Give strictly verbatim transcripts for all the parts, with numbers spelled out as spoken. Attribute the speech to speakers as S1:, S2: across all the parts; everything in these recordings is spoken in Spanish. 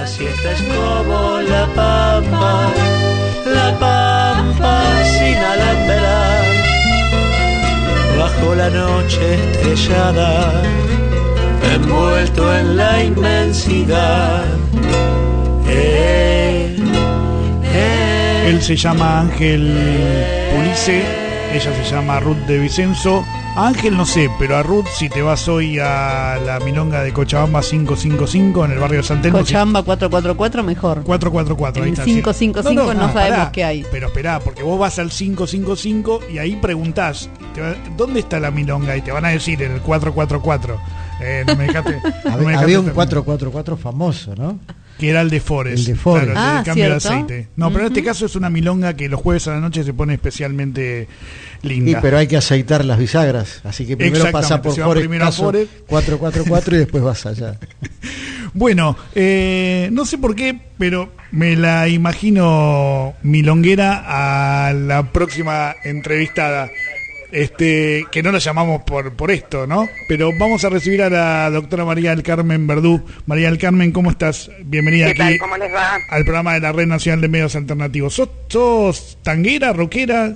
S1: Así esta es como la pampa, la pampa sin alambrar, bajo la noche estrellada, envuelto en la inmensidad. Eh, eh,
S2: Él se llama Ángel Pulice, ella se llama Ruth de Vicenzo. A Ángel no sé, pero a Ruth, si te vas hoy a la milonga de Cochabamba cinco cinco cinco en el barrio de San Telmo.
S3: Cochabamba cuatro cuatro cuatro mejor.
S2: cuatro cuatro cuatro, ahí
S3: en
S2: está.
S3: cinco cinco cinco no, no, no, no sabemos pará, qué hay.
S2: Pero esperá, porque vos vas al cinco cinco cinco y ahí preguntás, te va, ¿dónde está la milonga? Y te van a decir en el cuatro cuatro cuatro. Eh, no me dejaste, no me
S4: Había un cuatro cuatro cuatro famoso, ¿no?
S2: Que era el de Forest.
S4: El de Forest.
S2: Claro, el
S3: ah,
S2: del cambio
S3: ¿cierto?
S2: de aceite. No, pero uh-huh. en este caso es una milonga que los jueves a la noche se pone especialmente linda.
S4: Sí, pero hay que aceitar las bisagras. Así que primero pasa por Forest, Forest cuatro cuatro cuatro y después vas allá.
S2: Bueno, eh, no sé por qué, pero me la imagino milonguera a la próxima entrevistada. Este, que no la llamamos por por esto, ¿no? Pero vamos a recibir a la doctora María del Carmen Verdú. María del Carmen, ¿cómo estás? Bienvenida
S5: ¿Qué
S2: aquí
S5: tal? ¿Cómo les va?
S2: Al programa de la Red Nacional de Medios Alternativos. ¿Sos, sos tanguera, rockera?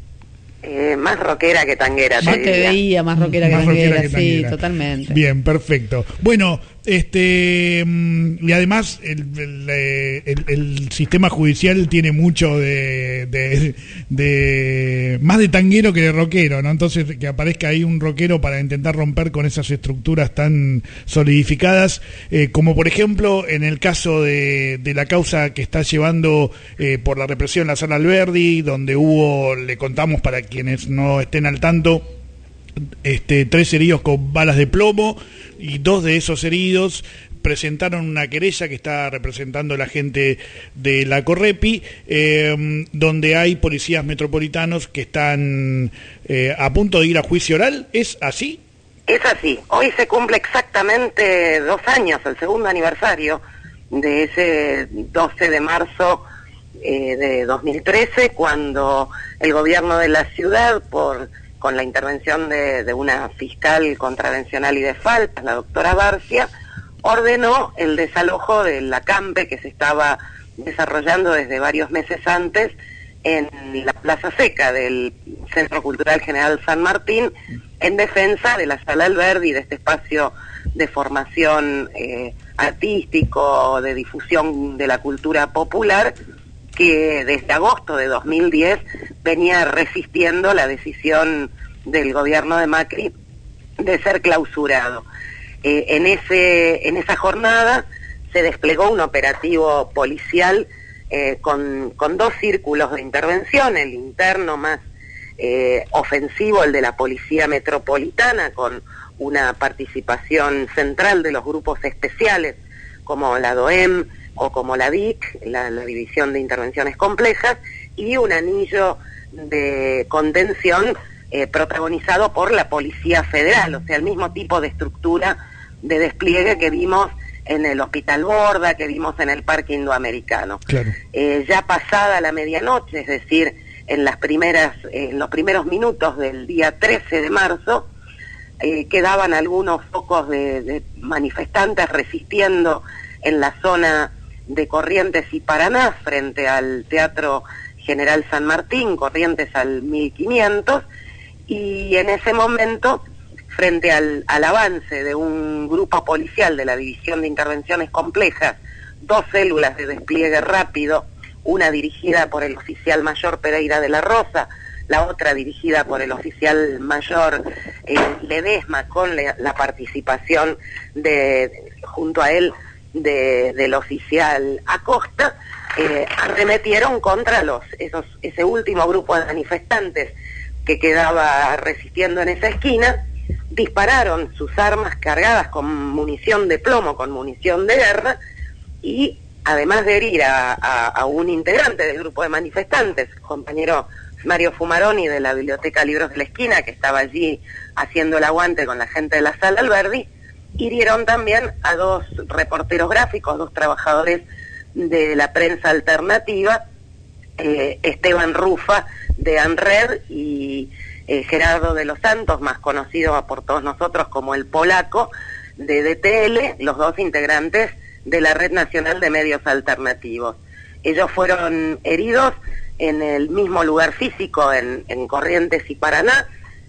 S5: Eh, más rockera que tanguera.
S3: Yo te, te veía más rockera que
S2: más
S3: tanguera,
S2: rockera que
S3: sí,
S2: tanguera.
S3: Totalmente.
S2: Bien, perfecto. Bueno, este y además el, el, el, el sistema judicial tiene mucho de, de, de más de tanguero que de rockero, ¿no? Entonces que aparezca ahí un rockero para intentar romper con esas estructuras tan solidificadas, eh, como por ejemplo en el caso de, de la causa que está llevando eh, por la represión en la Sala Alberdi, donde hubo, le contamos para quienes no estén al tanto, Este, tres heridos con balas de plomo, y dos de esos heridos presentaron una querella que está representando la gente de la Correpi, eh, donde hay policías metropolitanos que están eh, a punto de ir a juicio oral. ¿Es así?
S5: Es así. Hoy se cumple exactamente dos años, el segundo aniversario de ese doce de marzo eh, de dos mil trece, cuando el gobierno de la ciudad, por con la intervención de, de una fiscal contravencional y de faltas, la doctora Barcia, ordenó el desalojo del acampe que se estaba desarrollando desde varios meses antes en la Plaza Seca del Centro Cultural General San Martín, en defensa de la Sala Alberdi, de este espacio de formación eh, artístico, de difusión de la cultura popular, que desde agosto de dos mil diez venía resistiendo la decisión del gobierno de Macri de ser clausurado. Eh, en ese en esa jornada se desplegó un operativo policial eh, con, con dos círculos de intervención, el interno más eh, ofensivo, el de la Policía Metropolitana, con una participación central de los grupos especiales como la DOEM o como la D I C, la, la División de Intervenciones Complejas, y un anillo de contención eh, protagonizado por la Policía Federal, o sea, el mismo tipo de estructura de despliegue que vimos en el Hospital Borda, que vimos en el Parque Indoamericano.
S2: Claro.
S5: Eh, ya pasada la medianoche, es decir, en las primeras, eh, en los primeros minutos del día trece de marzo, eh, quedaban algunos focos de, de manifestantes resistiendo en la zona de Corrientes y Paraná, frente al Teatro General San Martín, Corrientes al mil quinientos, y en ese momento, frente al, al avance de un grupo policial de la División de Intervenciones Complejas, dos células de despliegue rápido, una dirigida por el oficial mayor Pereira de la Rosa, la otra dirigida por el oficial mayor eh, Ledesma, con le, la participación de, junto a él, de, del oficial Acosta, eh, arremetieron contra los esos ese último grupo de manifestantes que quedaba resistiendo en esa esquina. Dispararon sus armas cargadas con munición de plomo, con munición de guerra, y además de herir a, a, a un integrante del grupo de manifestantes, compañero Mario Fumaroni de la Biblioteca Libros de la Esquina, que estaba allí haciendo el aguante con la gente de la Sala Alberdi, hirieron también a dos reporteros gráficos, dos trabajadores de la prensa alternativa, eh, Esteban Rufa de ANRED y eh, Gerardo de los Santos, más conocido por todos nosotros como el Polaco, de D T L, los dos integrantes de la Red Nacional de Medios Alternativos. Ellos fueron heridos en el mismo lugar físico, en, en Corrientes y Paraná.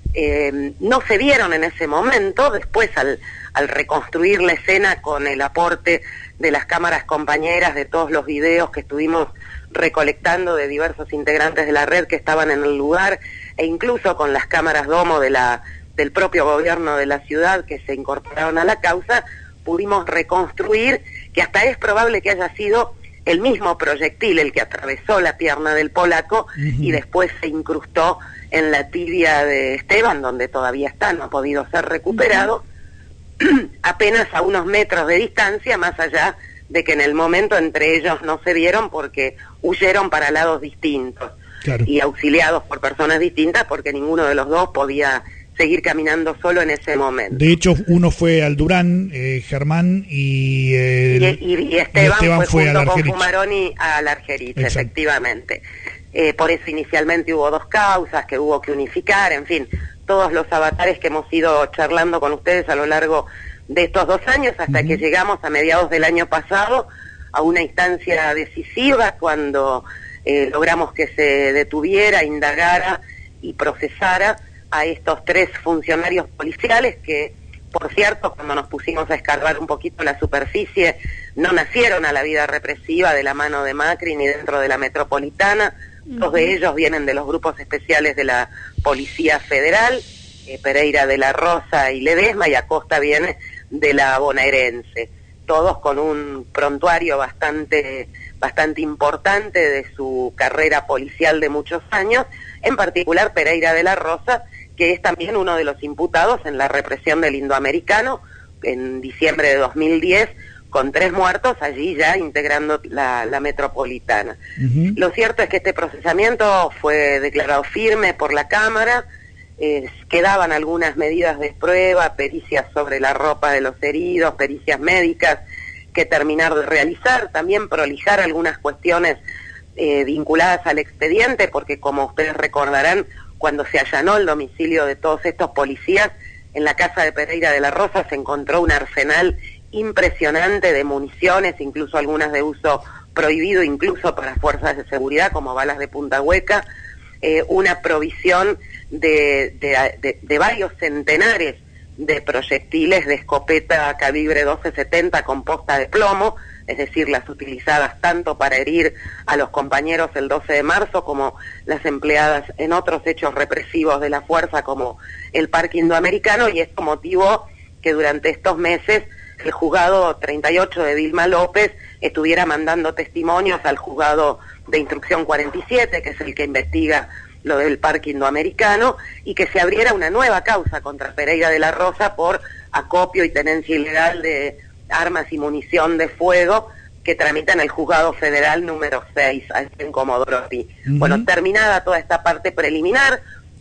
S5: Eh, no se vieron en ese momento. Después, al, al reconstruir la escena con el aporte de las cámaras compañeras, de todos los videos que estuvimos recolectando de diversos integrantes de la red que estaban en el lugar, e incluso con las cámaras domo de la, del propio gobierno de la ciudad que se incorporaron a la causa, pudimos reconstruir que hasta es probable que haya sido el mismo proyectil el que atravesó la pierna del polaco uh-huh. y después se incrustó en la tibia de Esteban, donde todavía está, no ha podido ser recuperado, uh-huh. apenas a unos metros de distancia, más allá de que en el momento entre ellos no se vieron porque huyeron para lados distintos claro. y auxiliados por personas distintas porque ninguno de los dos podía seguir caminando solo en ese momento.
S2: De hecho, uno fue al Durán, eh, Germán, y, eh,
S5: y, y, y, Esteban
S2: y Esteban
S5: fue,
S2: fue
S5: junto
S2: al
S5: con
S2: Argerich.
S5: Fumaroni al Argerich, efectivamente. Eh, por eso inicialmente hubo dos causas que hubo que unificar, en fin, todos los avatares que hemos ido charlando con ustedes a lo largo de estos dos años, hasta uh-huh. que llegamos a mediados del año pasado a una instancia decisiva cuando eh, logramos que se detuviera, indagara y procesara a estos tres funcionarios policiales que, por cierto, cuando nos pusimos a escarbar un poquito la superficie, no nacieron a la vida represiva de la mano de Macri ni dentro de la metropolitana. Uh-huh. Dos de ellos vienen de los grupos especiales de la Policía Federal, eh, Pereira de la Rosa y Ledesma, y Acosta viene de la bonaerense. Todos con un prontuario bastante, bastante importante de su carrera policial de muchos años, en particular Pereira de la Rosa, que es también uno de los imputados en la represión del indoamericano en diciembre de dos mil diez, con tres muertos allí ya integrando la, la metropolitana. Uh-huh. Lo cierto es que este procesamiento fue declarado firme por la Cámara, eh, quedaban algunas medidas de prueba, pericias sobre la ropa de los heridos, pericias médicas que terminar de realizar, también prolijar algunas cuestiones eh, vinculadas al expediente, porque como ustedes recordarán, cuando se allanó el domicilio de todos estos policías, en la casa de Pereira de la Rosa se encontró un arsenal impresionante de municiones, incluso algunas de uso prohibido, incluso para fuerzas de seguridad, como balas de punta hueca, eh, una provisión de, de, de, de varios centenares de proyectiles de escopeta calibre doce setenta con posta de plomo, es decir, las utilizadas tanto para herir a los compañeros el doce de marzo como las empleadas en otros hechos represivos de la fuerza como el Parque Indoamericano, y esto motivó que durante estos meses el juzgado treinta y ocho de Vilma López estuviera mandando testimonios al juzgado de instrucción cuarenta y siete, que es el que investiga lo del Parque Indoamericano, y que se abriera una nueva causa contra Pereira de la Rosa por acopio y tenencia ilegal de armas y munición de fuego, que tramita en el Juzgado Federal número seis, en Comodoro Pi. Uh-huh. Bueno, terminada toda esta parte preliminar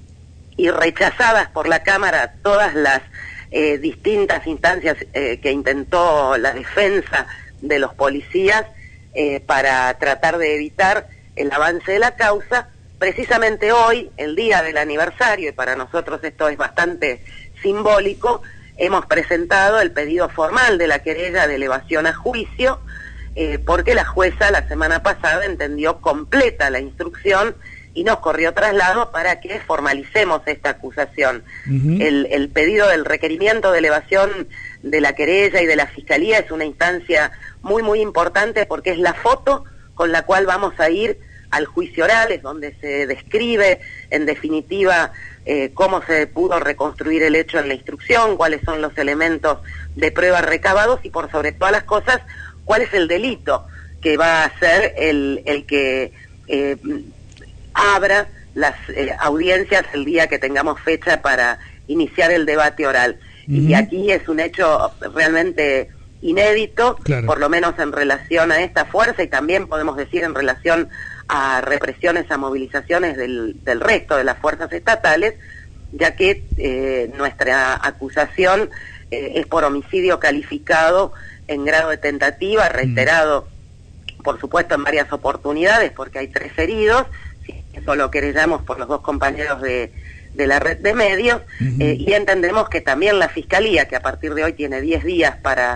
S5: y rechazadas por la Cámara todas las eh, distintas instancias eh, que intentó la defensa de los policías eh, para tratar de evitar el avance de la causa, precisamente hoy, el día del aniversario, y para nosotros esto es bastante simbólico, hemos presentado el pedido formal de la querella de elevación a juicio, eh, porque la jueza la semana pasada entendió completa la instrucción y nos corrió traslado para que formalicemos esta acusación. Uh-huh. El, el pedido del requerimiento de elevación de la querella y de la Fiscalía es una instancia muy, muy importante porque es la foto con la cual vamos a ir al juicio oral, es donde se describe, en definitiva, eh, cómo se pudo reconstruir el hecho en la instrucción, cuáles son los elementos de prueba recabados y, por sobre todas las cosas, cuál es el delito que va a ser el, el que eh, abra las eh, audiencias el día que tengamos fecha para iniciar el debate oral. Uh-huh. Y aquí es un hecho realmente inédito, claro, por lo menos en relación a esta fuerza y también podemos decir en relación a represiones, a movilizaciones del, del resto de las fuerzas estatales, ya que eh, nuestra acusación eh, es por homicidio calificado en grado de tentativa, reiterado, mm. por supuesto, en varias oportunidades, porque hay tres heridos, si eso lo querellamos por los dos compañeros de, de la red de medios, uh-huh. eh, y entendemos que también la Fiscalía, que a partir de hoy tiene diez días para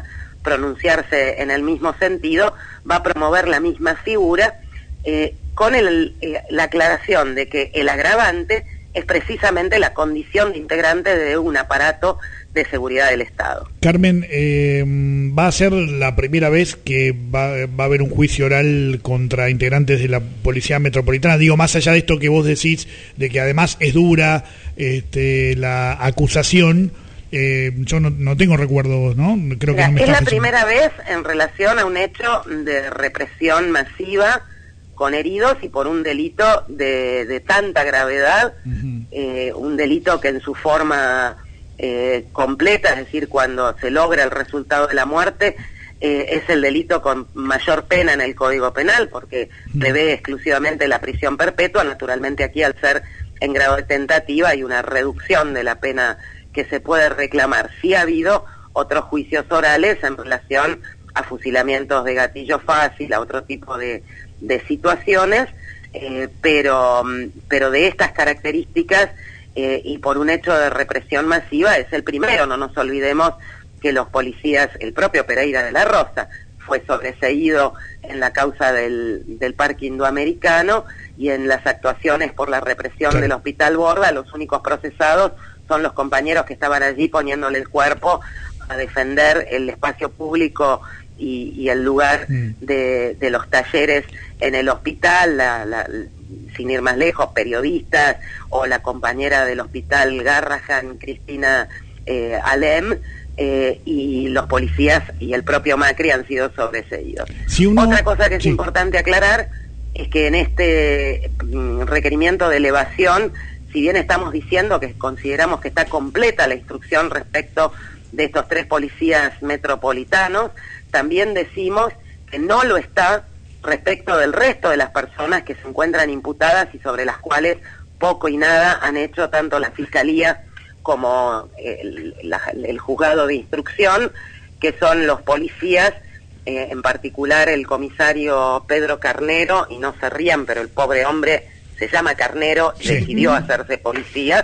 S5: pronunciarse en el mismo sentido, va a promover la misma figura, eh, con el, eh, la aclaración de que el agravante es precisamente la condición de integrante de un aparato de seguridad del Estado.
S2: Carmen, eh, va a ser la primera vez que va, va a haber un juicio oral contra integrantes de la Policía Metropolitana. Digo, más allá de esto que vos decís, de que además es dura este, la acusación, eh, yo no, no tengo recuerdos, ¿no? Creo
S5: Mira,
S2: que no me
S5: es la
S2: pensando.
S5: primera vez en relación a un hecho de represión masiva con heridos y por un delito de, de tanta gravedad, uh-huh. eh, un delito que en su forma eh, completa, es decir, cuando se logra el resultado de la muerte, eh, es el delito con mayor pena en el Código Penal, porque uh-huh. prevé exclusivamente la prisión perpetua. Naturalmente aquí, al ser en grado de tentativa, hay una reducción de la pena que se puede reclamar. Sí ha habido otros juicios orales en relación a fusilamientos de gatillo fácil, a otro tipo de de situaciones, eh, pero, pero de estas características eh, y por un hecho de represión masiva es el primero. No nos olvidemos que los policías, el propio Pereira de la Rosa fue sobreseído en la causa del, del Parque Indoamericano, y en las actuaciones por la represión sí. del Hospital Borda, los únicos procesados son los compañeros que estaban allí poniéndole el cuerpo a defender el espacio público Y, y el lugar mm. de, de los talleres en el hospital, la, la, sin ir más lejos, periodistas, o la compañera del hospital Garrahan, Cristina eh, Alem, eh, y los policías y el propio Macri han sido sobreseídos. Si uno... Otra cosa que es sí. importante aclarar es que en este mm, requerimiento de elevación, si bien estamos diciendo que consideramos que está completa la instrucción respecto de estos tres policías metropolitanos, también decimos que no lo está respecto del resto de las personas que se encuentran imputadas y sobre las cuales poco y nada han hecho tanto la Fiscalía como el, la, el juzgado de instrucción, que son los policías, eh, en particular el comisario Pedro Carnero, y no se rían, pero el pobre hombre se llama Carnero y sí. decidió hacerse policía,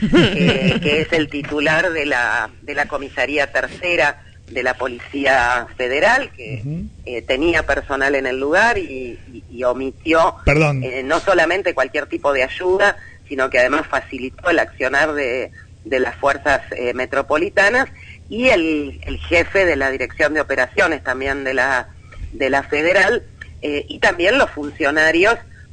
S5: eh, que es el titular de la, de la comisaría tercera de la Policía Federal, que uh-huh. eh, tenía personal en el lugar y, y, y omitió eh, no solamente cualquier tipo de ayuda, sino que además facilitó el accionar de, de las fuerzas eh, metropolitanas, y el, el jefe de la Dirección de Operaciones también de la, de la Federal, eh, y también los funcionarios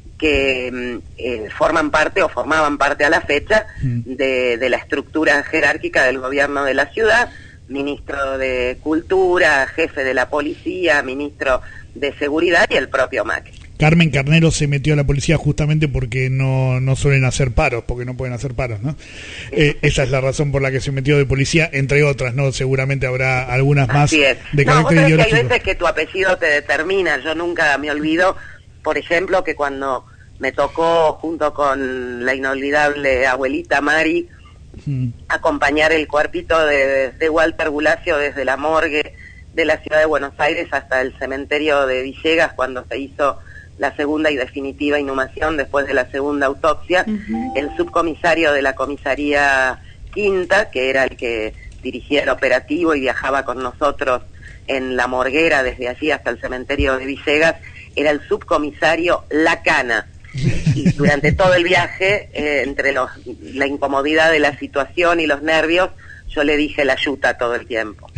S5: que eh, forman parte o formaban parte a la fecha uh-huh. de, de la estructura jerárquica del gobierno de la ciudad, ministro de Cultura, jefe de la Policía, ministro de Seguridad y el propio Macri.
S2: Carmen Carnero se metió a la policía justamente porque no, no suelen hacer paros, porque no pueden hacer paros, ¿no? Eh, esa es la razón por la que se metió de policía, entre otras, ¿no? Seguramente habrá algunas más
S5: Así es.
S2: de
S5: no,
S2: carácter
S5: vos
S2: ideológico.
S5: Que hay veces que tu apellido te determina. Yo nunca me olvido, por ejemplo, que cuando me tocó, junto con la inolvidable abuelita Mari, Mm. acompañar el cuerpito de, de Walter Gulacio desde la morgue de la ciudad de Buenos Aires hasta el cementerio de Villegas, cuando se hizo la segunda y definitiva inhumación después de la segunda autopsia. Uh-huh. El subcomisario de la comisaría Quinta, que era el que dirigía el operativo y viajaba con nosotros en la morguera desde allí hasta el cementerio de Villegas, era el subcomisario Lacana. Y durante todo el viaje, eh, entre los, la incomodidad de la situación y los nervios, yo le dije la yuta todo el tiempo.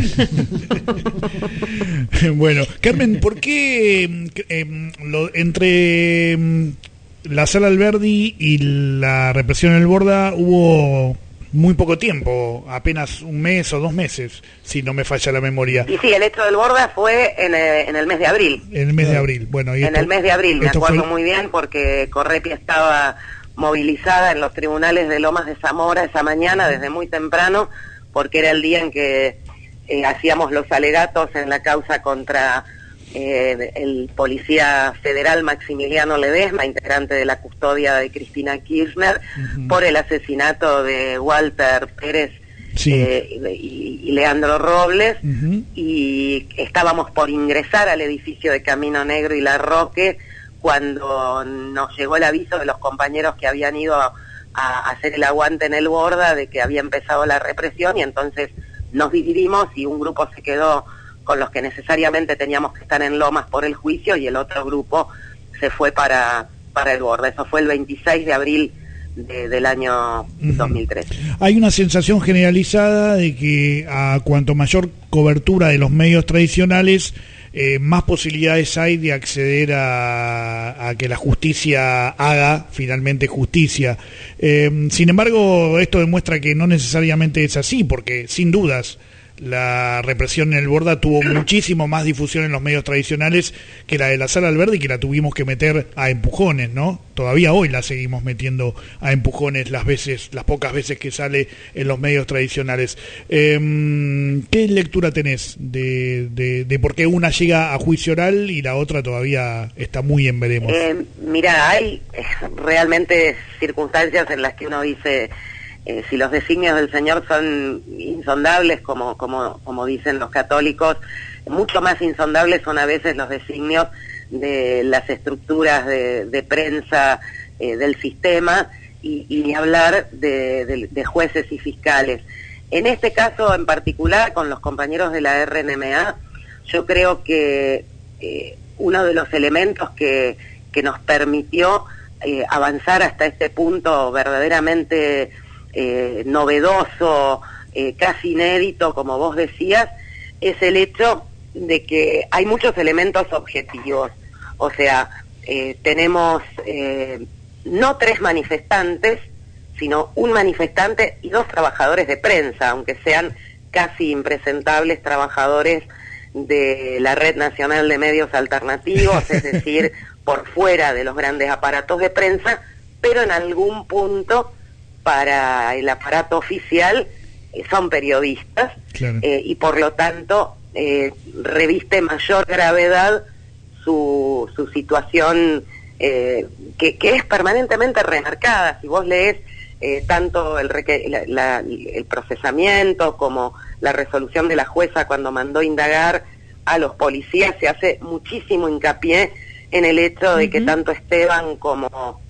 S2: Bueno, Carmen, ¿por qué eh, lo, entre eh, la Sala Alberdi y la represión en el Borda hubo muy poco tiempo, apenas un mes o dos meses, si no me falla la memoria?
S5: Y sí, el hecho del Borda fue en, eh, en el mes de abril.
S2: En el mes de abril, bueno. Y
S5: en
S2: esto,
S5: el mes de abril, me acuerdo
S2: fue...
S5: muy bien, porque Correpi estaba movilizada en los tribunales de Lomas de Zamora esa mañana, desde muy temprano, porque era el día en que eh, hacíamos los alegatos en la causa contra eh, el policía federal Maximiliano Ledesma, integrante de la custodia de Cristina Kirchner, uh-huh. por el asesinato de Walter Pérez sí. eh, y, y Leandro Robles, uh-huh. y estábamos por ingresar al edificio de Camino Negro y La Roque cuando nos llegó el aviso de los compañeros que habían ido a, a hacer el aguante en el Borda de que había empezado la represión, y entonces nos dividimos y un grupo se quedó con los que necesariamente teníamos que estar en Lomas por el juicio, y el otro grupo se fue para, para el Borda. Eso fue el veintiséis de abril de, del año dos mil tres.
S2: Hay una sensación generalizada de que a cuanto mayor cobertura de los medios tradicionales, eh, más posibilidades hay de acceder a, a que la justicia haga finalmente justicia. Eh, sin embargo, esto demuestra que no necesariamente es así, porque sin dudas la represión en el Borda tuvo muchísimo más difusión en los medios tradicionales que la de la Sala Alberdi, que la tuvimos que meter a empujones, ¿no? Todavía hoy la seguimos metiendo a empujones las veces, las pocas veces que sale en los medios tradicionales. Eh, ¿Qué lectura tenés de, de, de por qué una llega a juicio oral y la otra todavía está muy en veremos?
S5: Eh, mira, hay realmente circunstancias en las que uno dice... Eh, si los designios del Señor son insondables, como, como, como dicen los católicos, mucho más insondables son a veces los designios de las estructuras de, de prensa eh, del sistema, y, y ni hablar de, de, de jueces y fiscales. En este caso en particular, con los compañeros de la R N M A, yo creo que eh, uno de los elementos que, que nos permitió eh, avanzar hasta este punto verdaderamente... Eh, novedoso, eh, casi inédito, como vos decías, es el hecho de que hay muchos elementos objetivos. O sea, eh, tenemos eh, no tres manifestantes, sino un manifestante y dos trabajadores de prensa, aunque sean casi impresentables trabajadores de la Red Nacional de Medios Alternativos, es decir, por fuera de los grandes aparatos de prensa, pero en algún punto para el aparato oficial eh, son periodistas, claro. eh, y por lo tanto eh, reviste mayor gravedad su, su situación, eh, que, que es permanentemente remarcada. Si vos lees eh, tanto el, la, la, el procesamiento como la resolución de la jueza cuando mandó indagar a los policías, se hace muchísimo hincapié en el hecho de uh-huh. que tanto Esteban como,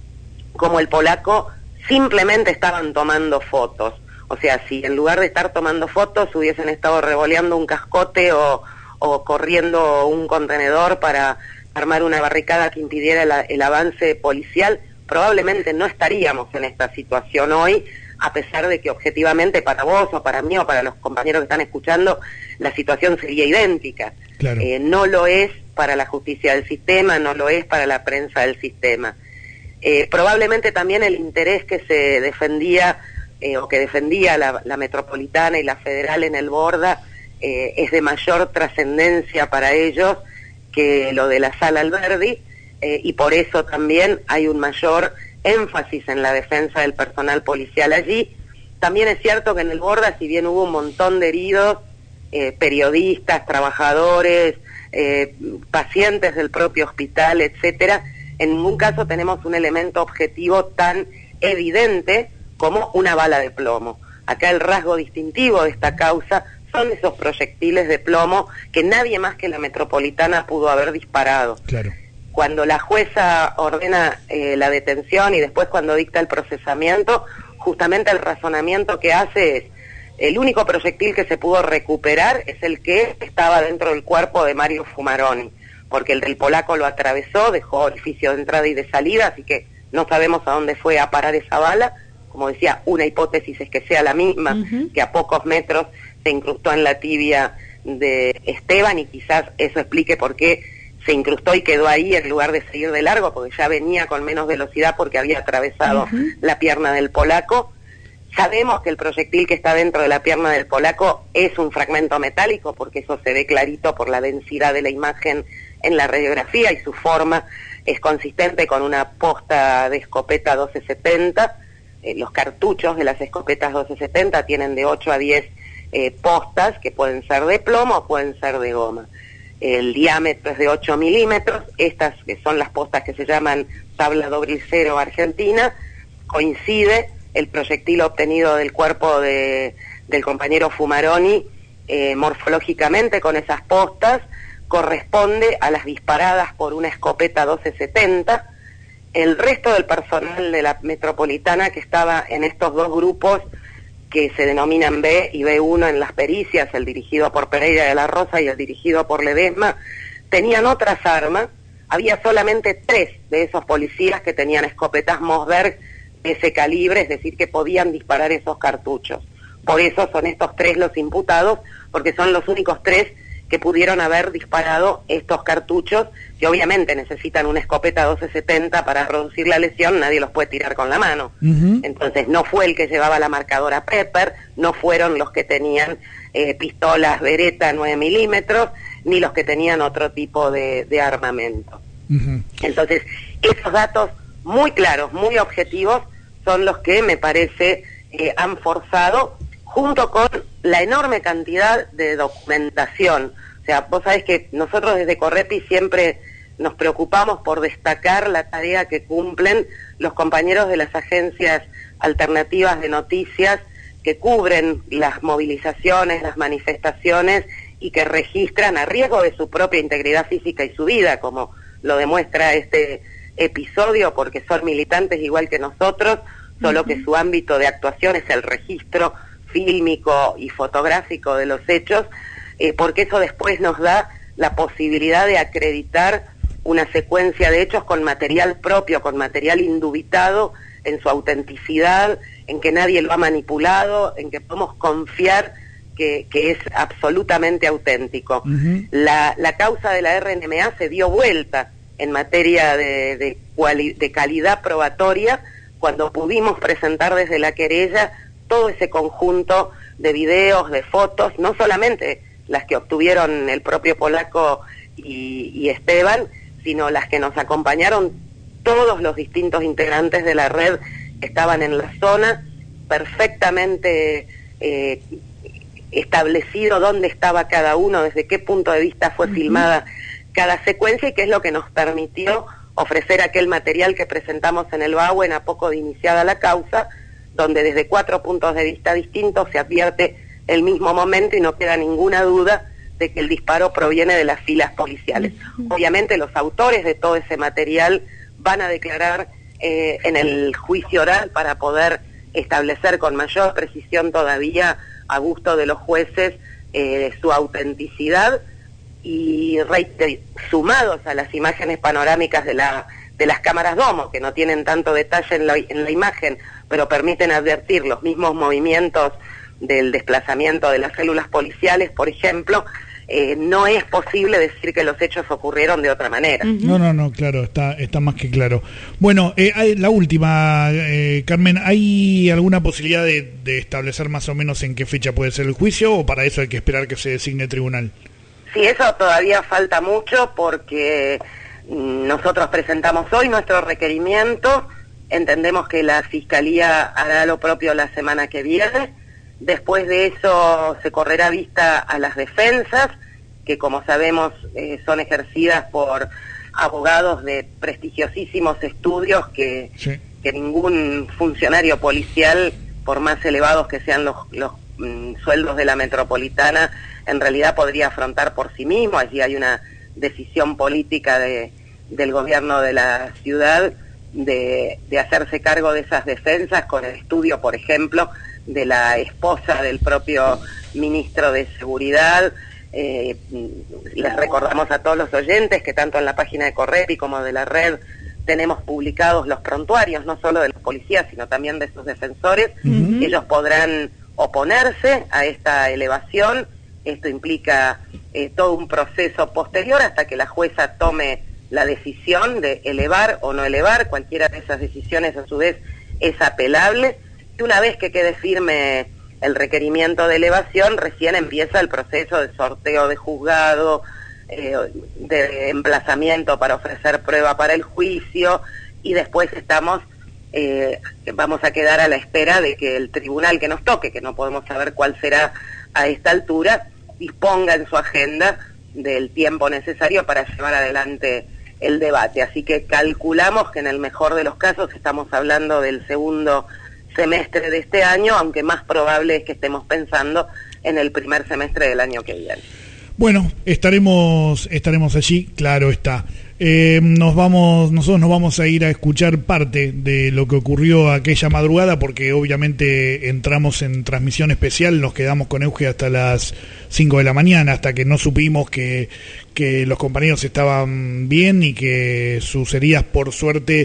S5: como el polaco simplemente estaban tomando fotos. O sea, si en lugar de estar tomando fotos hubiesen estado revoleando un cascote o, o corriendo un contenedor para armar una barricada que impidiera la, el avance policial, probablemente no estaríamos en esta situación hoy, a pesar de que objetivamente para vos o para mí o para los compañeros que están escuchando, la situación sería idéntica. Claro. Eh, no lo es para la justicia del sistema, no lo es para la prensa del sistema. Eh, probablemente también el interés que se defendía eh, o que defendía la, la Metropolitana y la Federal en el Borda eh, es de mayor trascendencia para ellos que lo de la Sala Alberdi, eh, y por eso también hay un mayor énfasis en la defensa del personal policial allí. También es cierto que en el Borda, si bien hubo un montón de heridos, eh, periodistas, trabajadores, eh, pacientes del propio hospital, etcétera, en ningún caso tenemos un elemento objetivo tan evidente como una bala de plomo. Acá el rasgo distintivo de esta causa son esos proyectiles de plomo que nadie más que la Metropolitana pudo haber disparado. Claro. Cuando la jueza ordena eh, la detención y después cuando dicta el procesamiento, justamente el razonamiento que hace es: el único proyectil que se pudo recuperar es el que estaba dentro del cuerpo de Mario Fumaroni, porque el del polaco lo atravesó, dejó orificio de entrada y de salida, así que no sabemos a dónde fue a parar esa bala. Como decía, una hipótesis es que sea la misma, uh-huh. que a pocos metros se incrustó en la tibia de Esteban, y quizás eso explique por qué se incrustó y quedó ahí en lugar de seguir de largo, porque ya venía con menos velocidad porque había atravesado uh-huh. la pierna del polaco. Sabemos que el proyectil que está dentro de la pierna del polaco es un fragmento metálico, porque eso se ve clarito por la densidad de la imagen en la radiografía, y su forma es consistente con una posta de escopeta doce setenta. Eh, los cartuchos de las escopetas doce setenta tienen de ocho a diez eh, postas, que pueden ser de plomo o pueden ser de goma. El diámetro es de ocho milímetros. Estas, que son las postas que se llaman tabla doblicero argentina, coincide el proyectil obtenido del cuerpo de, del compañero Fumaroni eh, morfológicamente con esas postas, corresponde a las disparadas por una escopeta doce setenta. El resto del personal de la Metropolitana que estaba en estos dos grupos que se denominan B y B uno en las pericias, el dirigido por Pereira de la Rosa y el dirigido por Ledesma, tenían otras armas. Había solamente tres de esos policías que tenían escopetas Mossberg de ese calibre, es decir, que podían disparar esos cartuchos. Por eso son estos tres los imputados, porque son los únicos tres que pudieron haber disparado estos cartuchos, que obviamente necesitan una escopeta doce setenta para producir la lesión, nadie los puede tirar con la mano. Uh-huh. Entonces no fue el que llevaba la marcadora Pepper, no fueron los que tenían eh, pistolas Beretta nueve milímetros, ni los que tenían otro tipo de, de armamento. Uh-huh. Entonces, esos datos muy claros, muy objetivos, son los que me parece eh, han forzado, junto con la enorme cantidad de documentación. O sea, vos sabés que nosotros desde Correpi siempre nos preocupamos por destacar la tarea que cumplen los compañeros de las agencias alternativas de noticias que cubren las movilizaciones, las manifestaciones y que registran a riesgo de su propia integridad física y su vida, como lo demuestra este episodio, porque son militantes igual que nosotros, solo uh-huh. que su ámbito de actuación es el registro fílmico y fotográfico de los hechos, eh, porque eso después nos da la posibilidad de acreditar una secuencia de hechos con material propio, con material indubitado en su autenticidad, en que nadie lo ha manipulado, en que podemos confiar que, que es absolutamente auténtico. Uh-huh. La, la causa de la R N M A se dio vuelta en materia de, de, cuali, de calidad probatoria cuando pudimos presentar desde la querella todo ese conjunto de videos, de fotos, no solamente las que obtuvieron el propio Polaco y, y Esteban, sino las que nos acompañaron todos los distintos integrantes de la red que estaban en la zona, perfectamente eh, establecido dónde estaba cada uno, desde qué punto de vista fue uh-huh. filmada cada secuencia, y que es lo que nos permitió ofrecer aquel material que presentamos en el Bauen a poco de iniciada la causa, donde desde cuatro puntos de vista distintos se advierte el mismo momento y no queda ninguna duda de que el disparo proviene de las filas policiales. Obviamente los autores de todo ese material van a declarar eh, en el juicio oral para poder establecer con mayor precisión todavía, a gusto de los jueces, eh, su autenticidad, y reiter, sumados a las imágenes panorámicas de la de las cámaras Domo, que no tienen tanto detalle en la, en la imagen, pero permiten advertir los mismos movimientos del desplazamiento de las células policiales, por ejemplo, eh, no es posible decir que los hechos ocurrieron de otra manera.
S2: Uh-huh. No, no, no, claro, está está más que claro. Bueno, eh, hay, la última, eh, Carmen, ¿hay alguna posibilidad de, de establecer más o menos en qué fecha puede ser el juicio, o para eso hay que esperar que se designe tribunal?
S5: Sí, eso todavía falta mucho, porque nosotros presentamos hoy nuestro requerimiento, entendemos que la Fiscalía hará lo propio la semana que viene, después de eso se correrá vista a las defensas, que como sabemos eh, son ejercidas por abogados de prestigiosísimos estudios que, sí. que ningún funcionario policial, por más elevados que sean los, los mm, sueldos de la metropolitana, en realidad podría afrontar por sí mismo. Allí hay una decisión política de, del gobierno de la ciudad de, de hacerse cargo de esas defensas, con el estudio, por ejemplo, de la esposa del propio ministro de Seguridad. Eh, les recordamos a todos los oyentes que tanto en la página de Correpi como de la red tenemos publicados los prontuarios, no solo de los policías, sino también de sus defensores. Uh-huh. Ellos podrán oponerse a esta elevación. Esto implica eh, todo un proceso posterior hasta que la jueza tome la decisión de elevar o no elevar. Cualquiera de esas decisiones, a su vez, es apelable. Y una vez que quede firme el requerimiento de elevación, recién empieza el proceso de sorteo de juzgado, eh, de emplazamiento para ofrecer prueba para el juicio, y después estamos, eh, vamos a quedar a la espera de que el tribunal que nos toque, que no podemos saber cuál será a esta altura, disponga en su agenda del tiempo necesario para llevar adelante el debate. Así que calculamos que en el mejor de los casos estamos hablando del segundo semestre de este año, aunque más probable es que estemos pensando en el primer semestre del año que viene.
S2: Bueno, estaremos estaremos allí, claro está. Eh, nos vamos, nosotros nos vamos a ir a escuchar parte de lo que ocurrió aquella madrugada, porque obviamente entramos en transmisión especial, nos quedamos con Euge hasta las cinco de la mañana, hasta que no supimos que, que los compañeros estaban bien y que sus heridas, por suerte,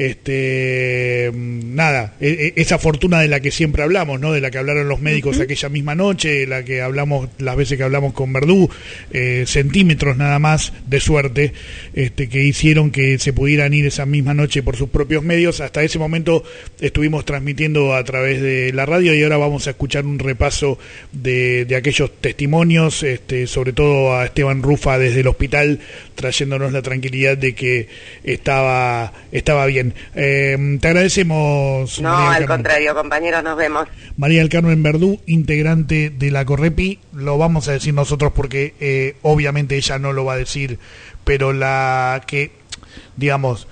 S2: este, nada, esa fortuna de la que siempre hablamos, ¿no? De la que hablaron los médicos uh-huh. aquella misma noche, de la que hablamos las veces que hablamos con Verdú, eh, centímetros nada más de suerte, este, que hicieron que se pudieran ir esa misma noche por sus propios medios. Hasta ese momento estuvimos transmitiendo a través de la radio y ahora vamos a escuchar un repaso de, de aquellos testimonios, este, sobre todo a Esteban Rufa desde el hospital, trayéndonos la tranquilidad de que estaba estaba bien. Eh, te agradecemos.
S5: No, María al contrario, compañeros, nos vemos.
S2: María del Carmen Verdú, integrante de la Correpi, lo vamos a decir nosotros porque eh, obviamente ella no lo va a decir, pero la que, digamos,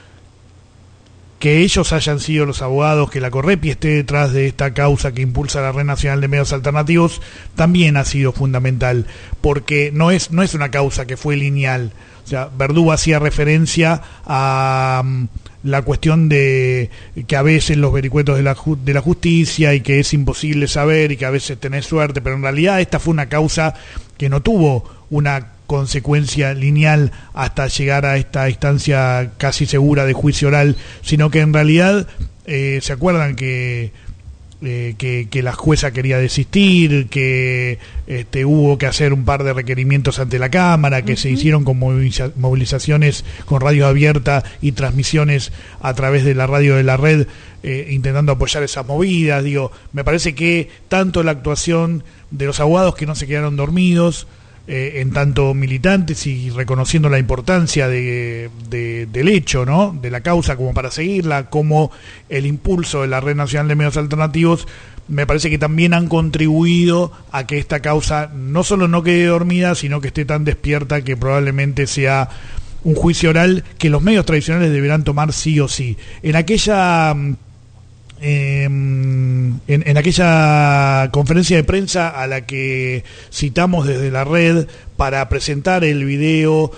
S2: que ellos hayan sido los abogados, que la Correpi esté detrás de esta causa que impulsa la Red Nacional de Medios Alternativos, también ha sido fundamental, porque no es no es una causa que fue lineal. O sea, Verdú hacía referencia a um, la cuestión de que a veces los vericuetos de la, ju- de la justicia y que es imposible saber y que a veces tenés suerte, pero en realidad esta fue una causa que no tuvo una consecuencia lineal hasta llegar a esta instancia casi segura de juicio oral, sino que en realidad eh, se acuerdan que, eh, que que la jueza quería desistir, que este, hubo que hacer un par de requerimientos ante la Cámara, que uh-huh. se hicieron con moviliza- movilizaciones con radio abierta y transmisiones a través de la radio de la red, eh, intentando apoyar esas movidas. Digo, me parece que tanto la actuación de los abogados, que no se quedaron dormidos, Eh, en tanto militantes y reconociendo la importancia de, de, del hecho, ¿no? De la causa como para seguirla, como el impulso de la Red Nacional de Medios Alternativos, me parece que también han contribuido a que esta causa no solo no quede dormida, sino que esté tan despierta que probablemente sea un juicio oral que los medios tradicionales deberán tomar sí o sí. En aquella Eh, en, en aquella conferencia de prensa a la que citamos desde la red para presentar el video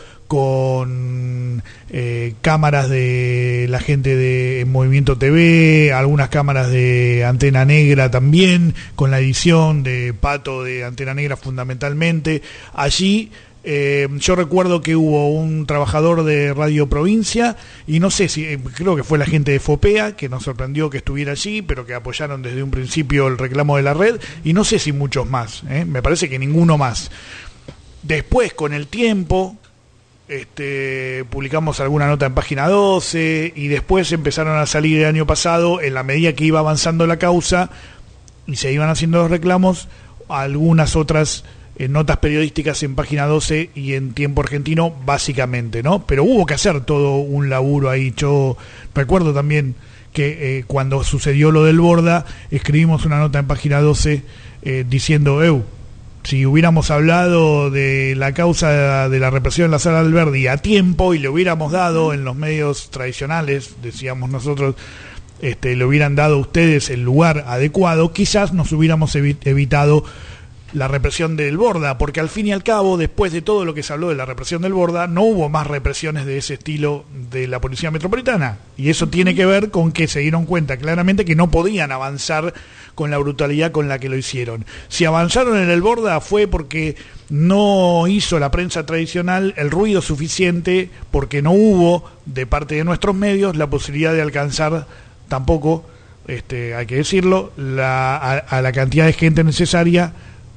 S2: con eh, cámaras de la gente de Movimiento T V, algunas cámaras de Antena Negra también, con la edición de Pato de Antena Negra fundamentalmente, allí Eh, yo recuerdo que hubo un trabajador de Radio Provincia y no sé si, eh, creo que fue la gente de FOPEA que nos sorprendió que estuviera allí, pero que apoyaron desde un principio el reclamo de la red, y no sé si muchos más, ¿eh? Me parece que ninguno más. Después, con el tiempo, este, publicamos alguna nota en Página doce y después empezaron a salir el año pasado, en la medida que iba avanzando la causa y se iban haciendo los reclamos, algunas otras en notas periodísticas en Página doce y en Tiempo Argentino, básicamente, ¿no? Pero hubo que hacer todo un laburo ahí. Yo recuerdo también que eh, cuando sucedió lo del Borda, escribimos una nota en Página doce eh, diciendo, eu, si hubiéramos hablado de la causa de la represión en la Sala Alberdi a tiempo y le hubiéramos dado en los medios tradicionales, decíamos nosotros, este, le hubieran dado a ustedes el lugar adecuado, quizás nos hubiéramos evi- evitado la represión del Borda, porque al fin y al cabo, después de todo lo que se habló de la represión del Borda, no hubo más represiones de ese estilo de la Policía Metropolitana, y eso tiene que ver con que se dieron cuenta claramente que no podían avanzar con la brutalidad con la que lo hicieron. Si avanzaron en el Borda fue porque no hizo la prensa tradicional el ruido suficiente, porque no hubo de parte de nuestros medios la posibilidad de alcanzar tampoco, este, hay que decirlo, la, a, a la cantidad de gente necesaria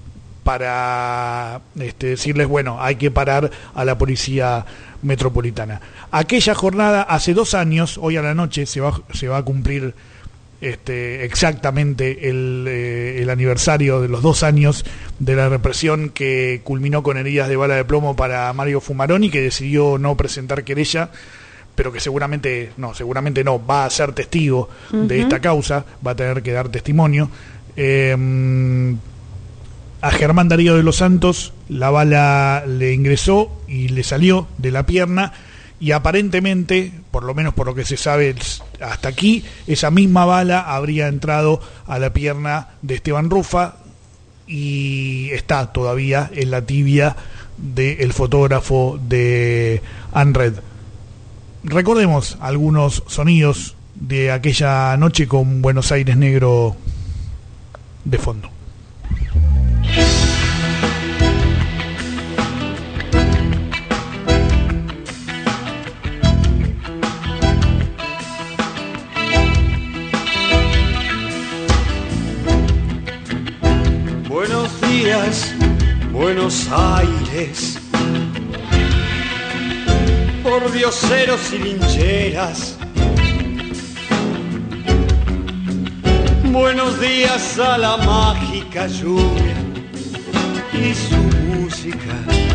S2: para este, decirles, bueno, hay que parar a la Policía Metropolitana. Aquella jornada, hace dos años, hoy a la noche se va, se va a cumplir este, exactamente el, eh, el aniversario de los dos años de la represión que culminó con heridas de bala de plomo para Mario Fumaroni, que decidió no presentar querella, pero que seguramente, no, seguramente no, va a ser testigo uh-huh. de esta causa, va a tener que dar testimonio. Eh, A Germán Darío de los Santos la bala le ingresó y le salió de la pierna, y aparentemente, por lo menos por lo que se sabe hasta aquí, esa misma bala habría entrado a la pierna de Esteban Rufa y está todavía en la tibia del fotógrafo de ANRED. recordemos algunos sonidos de aquella noche con Buenos Aires negro de fondo.
S1: Buenos días, Buenos Aires, por dioseros y lincheras. Buenos días a la mágica lluvia y su música.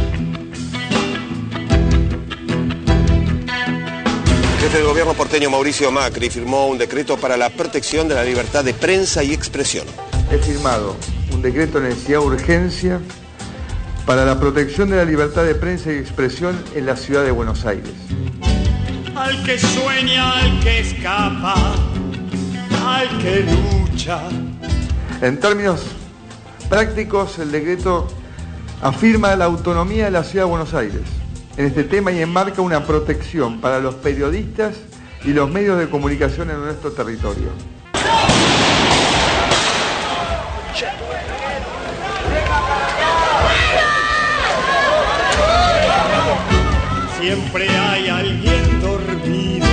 S6: El jefe del gobierno porteño Mauricio Macri firmó un decreto para la protección de la libertad de prensa y expresión.
S7: He firmado un decreto de necesidad de urgencia para la protección de la libertad de prensa y expresión en la ciudad de Buenos Aires.
S1: Al que sueña, al que escapa, al que lucha.
S7: En términos prácticos, el decreto afirma la autonomía de la ciudad de Buenos Aires en este tema y enmarca una protección para los periodistas y los medios de comunicación en nuestro territorio.
S1: Siempre hay alguien dormido.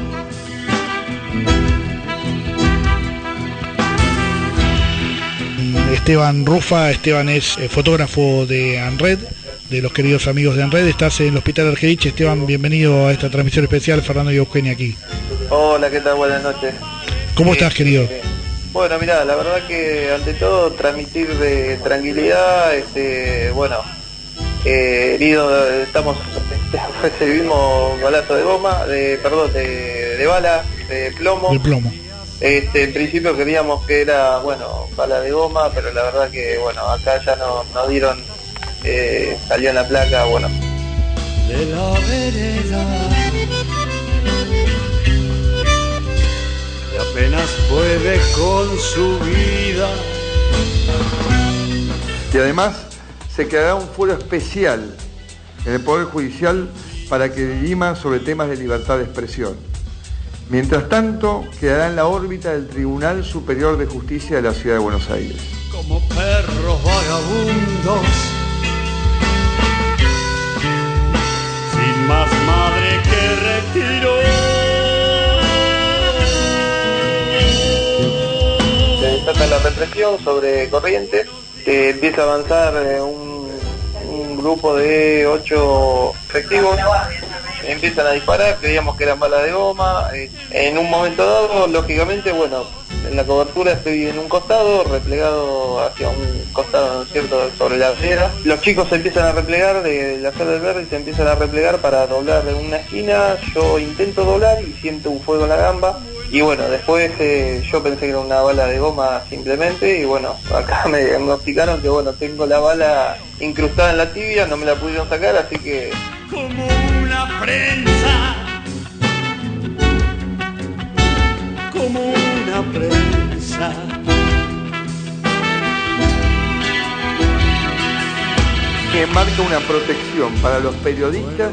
S2: Esteban Rufa. Esteban es eh, fotógrafo de ANRED, de los queridos amigos de ANRED. Estás en el Hospital Argerich. Esteban, bienvenido a esta transmisión especial. Fernando y Eugenia aquí.
S8: Hola, ¿qué tal? Buenas noches.
S2: ¿Cómo eh, estás, querido?
S8: Eh, bueno, mirá, la verdad que ante todo transmitir de tranquilidad, este, bueno, eh, herido, estamos, recibimos balazo de goma, de, perdón, de, de bala, de plomo.
S2: De plomo.
S8: Este, en principio queríamos que era, bueno, bala de goma, pero la verdad que, bueno, acá ya no, no dieron, eh, salió en la placa, bueno.
S1: De la vereda, que apenas puede con su vida.
S7: Y además se creará un foro especial en el Poder Judicial para que dirima sobre temas de libertad de expresión. Mientras tanto, quedará en la órbita del Tribunal Superior de Justicia de la Ciudad de Buenos Aires.
S1: Como perros vagabundos, sin más madre que retiro.
S8: Se desata la represión sobre Corrientes, que empieza a avanzar eh, un, un grupo de ocho efectivos. Empiezan a disparar, creíamos que eran balas de goma. Eh, en un momento dado, lógicamente, bueno, en la cobertura estoy en un costado, replegado hacia un costado, ¿no es cierto?, sobre la acera. Los chicos se empiezan a replegar de la sala del verde y se empiezan a replegar para doblar de una esquina. Yo intento doblar y siento un fuego en la gamba. Y bueno, después eh, yo pensé que era una bala de goma simplemente, y bueno, acá me diagnosticaron que bueno, tengo la bala incrustada en la tibia, no me la pudieron sacar, así que...
S1: Como una prensa, como una prensa.
S7: Que marca una protección para los periodistas